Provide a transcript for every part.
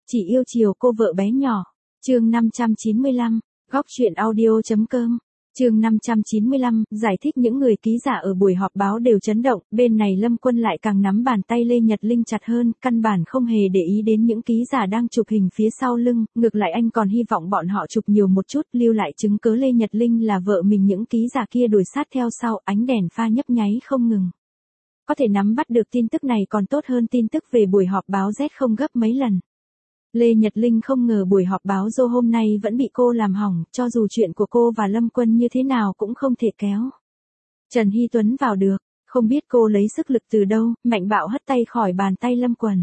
Chỉ yêu chiều cô vợ bé nhỏ. Chương 595, góc truyện audio.com. Chương 595, giải thích những người ký giả ở buổi họp báo đều chấn động, bên này Lâm Quân lại càng nắm bàn tay Lê Nhật Linh chặt hơn, căn bản không hề để ý đến những ký giả đang chụp hình phía sau lưng, ngược lại anh còn hy vọng bọn họ chụp nhiều một chút, lưu lại chứng cớ Lê Nhật Linh là vợ mình. Những ký giả kia đuổi sát theo sau, ánh đèn pha nhấp nháy không ngừng. Có thể nắm bắt được tin tức này còn tốt hơn tin tức về buổi họp báo Z không gấp mấy lần. Lê Nhật Linh không ngờ buổi họp báo Zô hôm nay vẫn bị cô làm hỏng, cho dù chuyện của cô và Lâm Quân như thế nào cũng không thể kéo Trần Hy Tuấn vào được, không biết cô lấy sức lực từ đâu, mạnh bạo hất tay khỏi bàn tay Lâm Quân.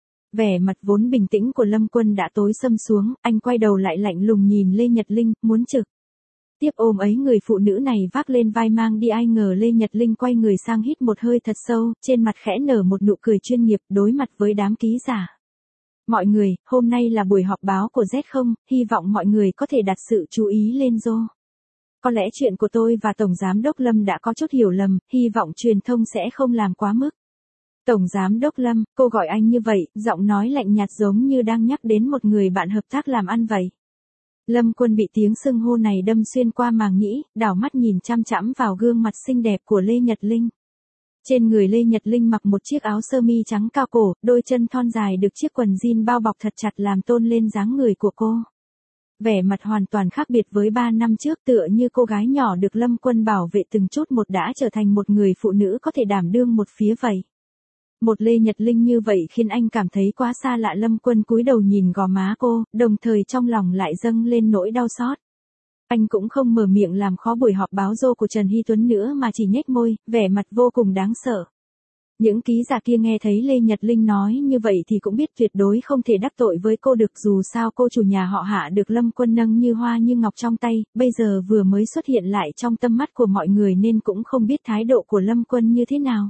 Vẻ mặt vốn bình tĩnh của Lâm Quân đã tối sầm xuống, anh quay đầu lại lạnh lùng nhìn Lê Nhật Linh, muốn trực tiếp ôm ấy người phụ nữ này vác lên vai mang đi. Ai ngờ Lê Nhật Linh quay người sang hít một hơi thật sâu, trên mặt khẽ nở một nụ cười chuyên nghiệp, đối mặt với đám ký giả. Mọi người, hôm nay là buổi họp báo của Z không, hy vọng mọi người có thể đặt sự chú ý lên Zô. Có lẽ chuyện của tôi và Tổng Giám đốc Lâm đã có chút hiểu lầm, hy vọng truyền thông sẽ không làm quá mức. Tổng Giám đốc Lâm, cô gọi anh như vậy, giọng nói lạnh nhạt giống như đang nhắc đến một người bạn hợp tác làm ăn vậy. Lâm Quân bị tiếng xưng hô này đâm xuyên qua màng nhĩ, đảo mắt nhìn chăm chăm vào gương mặt xinh đẹp của Lê Nhật Linh. Trên người Lê Nhật Linh mặc một chiếc áo sơ mi trắng cao cổ, đôi chân thon dài được chiếc quần jean bao bọc thật chặt làm tôn lên dáng người của cô. Vẻ mặt hoàn toàn khác biệt với 3 năm trước, tựa như cô gái nhỏ được Lâm Quân bảo vệ từng chút một đã trở thành một người phụ nữ có thể đảm đương một phía vậy. Một Lê Nhật Linh như vậy khiến anh cảm thấy quá xa lạ. Lâm Quân cúi đầu nhìn gò má cô, đồng thời trong lòng lại dâng lên nỗi đau xót. Anh cũng không mở miệng làm khó buổi họp báo Zô của Trần Hy Tuấn nữa mà chỉ nhếch môi, vẻ mặt vô cùng đáng sợ. Những ký giả kia nghe thấy Lê Nhật Linh nói như vậy thì cũng biết tuyệt đối không thể đắc tội với cô được, dù sao cô chủ nhà họ Hạ được Lâm Quân nâng như hoa như ngọc trong tay, bây giờ vừa mới xuất hiện lại trong tâm mắt của mọi người nên cũng không biết thái độ của Lâm Quân như thế nào.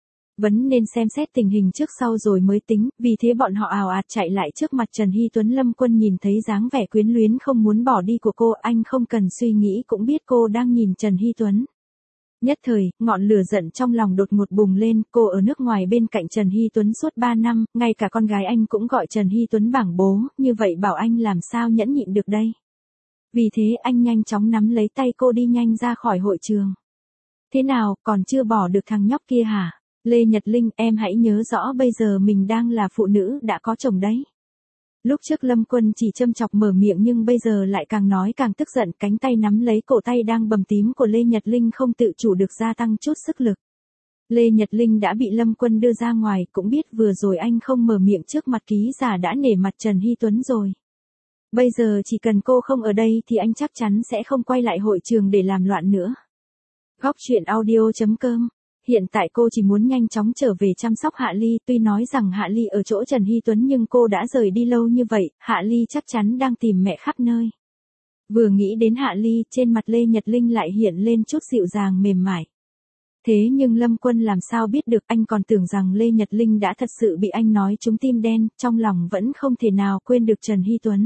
Vẫn nên xem xét tình hình trước sau rồi mới tính, vì thế bọn họ ào ạt chạy lại trước mặt Trần Hy Tuấn. Lâm Quân nhìn thấy dáng vẻ quyến luyến không muốn bỏ đi của cô, anh không cần suy nghĩ cũng biết cô đang nhìn Trần Hy Tuấn. Nhất thời, ngọn lửa giận trong lòng đột ngột bùng lên, cô ở nước ngoài bên cạnh Trần Hy Tuấn suốt 3 năm, ngay cả con gái anh cũng gọi Trần Hy Tuấn bảng bố, như vậy bảo anh làm sao nhẫn nhịn được đây. Vì thế anh nhanh chóng nắm lấy tay cô đi nhanh ra khỏi hội trường. Thế nào, còn chưa bỏ được thằng nhóc kia hả? Lê Nhật Linh, em hãy nhớ rõ bây giờ mình đang là phụ nữ đã có chồng đấy. Lúc trước Lâm Quân chỉ châm chọc mở miệng nhưng bây giờ lại càng nói càng tức giận, cánh tay nắm lấy cổ tay đang bầm tím của Lê Nhật Linh không tự chủ được gia tăng chút sức lực. Lê Nhật Linh đã bị Lâm Quân đưa ra ngoài, cũng biết vừa rồi anh không mở miệng trước mặt ký giả đã nể mặt Trần Hy Tuấn rồi. Bây giờ chỉ cần cô không ở đây thì anh chắc chắn sẽ không quay lại hội trường để làm loạn nữa. Góc truyện audio.com. Hiện tại cô chỉ muốn nhanh chóng trở về chăm sóc Hạ Ly, tuy nói rằng Hạ Ly ở chỗ Trần Hy Tuấn nhưng cô đã rời đi lâu như vậy, Hạ Ly chắc chắn đang tìm mẹ khắp nơi. Vừa nghĩ đến Hạ Ly, trên mặt Lê Nhật Linh lại hiện lên chút dịu dàng mềm mại. Thế nhưng Lâm Quân làm sao biết được, anh còn tưởng rằng Lê Nhật Linh đã thật sự bị anh nói trúng tim đen, trong lòng vẫn không thể nào quên được Trần Hy Tuấn.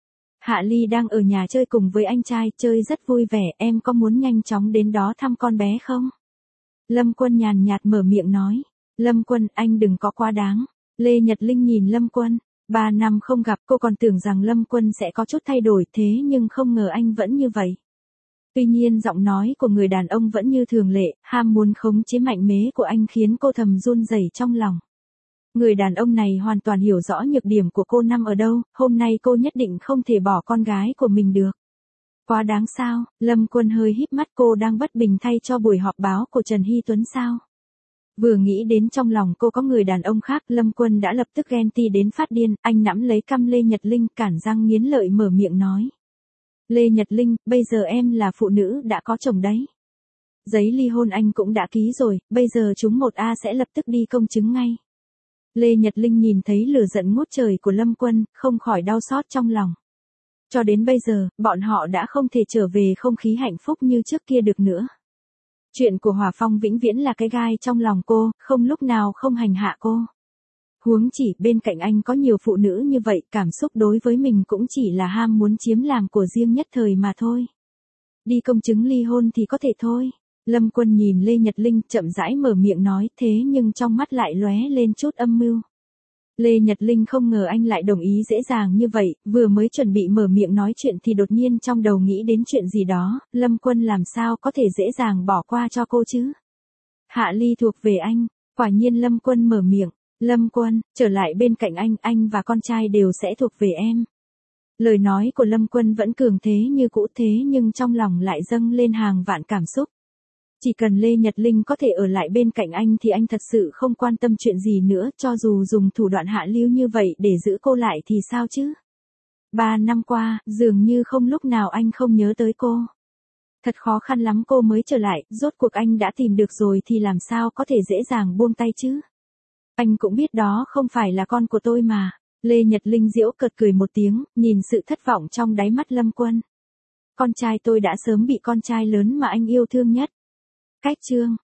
Hạ Ly đang ở nhà chơi cùng với anh trai, chơi rất vui vẻ, em có muốn nhanh chóng đến đó thăm con bé không? Lâm Quân nhàn nhạt mở miệng nói. Lâm Quân, anh đừng có quá đáng. Lê Nhật Linh nhìn Lâm Quân. 3 năm không gặp, cô còn tưởng rằng Lâm Quân sẽ có chút thay đổi, thế nhưng không ngờ anh vẫn như vậy. Tuy nhiên giọng nói của người đàn ông vẫn như thường lệ, ham muốn khống chế mạnh mẽ của anh khiến cô thầm run rẩy trong lòng. Người đàn ông này hoàn toàn hiểu rõ nhược điểm của cô nằm ở đâu, hôm nay cô nhất định không thể bỏ con gái của mình được. Quá đáng sao? Lâm Quân hơi híp mắt, cô đang bất bình thay cho buổi họp báo của Trần Hy Tuấn sao? Vừa nghĩ đến trong lòng cô có người đàn ông khác, Lâm Quân đã lập tức ghen tị đến phát điên, anh nắm lấy cằm Lê Nhật Linh, cản răng nghiến lợi mở miệng nói. Lê Nhật Linh, bây giờ em là phụ nữ đã có chồng đấy. Giấy ly hôn anh cũng đã ký rồi, bây giờ chúng 1A sẽ lập tức đi công chứng ngay. Lê Nhật Linh nhìn thấy lửa giận ngút trời của Lâm Quân, không khỏi đau xót trong lòng. Cho đến bây giờ, bọn họ đã không thể trở về không khí hạnh phúc như trước kia được nữa. Chuyện của Hòa Phong vĩnh viễn là cái gai trong lòng cô, không lúc nào không hành hạ cô. Huống chỉ bên cạnh anh có nhiều phụ nữ như vậy, cảm xúc đối với mình cũng chỉ là ham muốn chiếm làm của riêng nhất thời mà thôi. Đi công chứng ly hôn thì có thể thôi. Lâm Quân nhìn Lê Nhật Linh chậm rãi mở miệng nói, thế nhưng trong mắt lại lóe lên chút âm mưu. Lê Nhật Linh không ngờ anh lại đồng ý dễ dàng như vậy, vừa mới chuẩn bị mở miệng nói chuyện thì đột nhiên trong đầu nghĩ đến chuyện gì đó, Lâm Quân làm sao có thể dễ dàng bỏ qua cho cô chứ? Hạ Ly thuộc về anh, quả nhiên Lâm Quân mở miệng, Lâm Quân, trở lại bên cạnh anh và con trai đều sẽ thuộc về em. Lời nói của Lâm Quân vẫn cường thế như cũ thế nhưng trong lòng lại dâng lên hàng vạn cảm xúc. Chỉ cần Lê Nhật Linh có thể ở lại bên cạnh anh thì anh thật sự không quan tâm chuyện gì nữa, cho dù dùng thủ đoạn hạ lưu như vậy để giữ cô lại thì sao chứ? 3 năm qua, dường như không lúc nào anh không nhớ tới cô. Thật khó khăn lắm cô mới trở lại, rốt cuộc anh đã tìm được rồi thì làm sao có thể dễ dàng buông tay chứ? Anh cũng biết đó không phải là con của tôi mà. Lê Nhật Linh giễu cợt cười một tiếng, nhìn sự thất vọng trong đáy mắt Lâm Quân. Con trai tôi đã sớm bị con trai lớn mà anh yêu thương nhất. Cách chương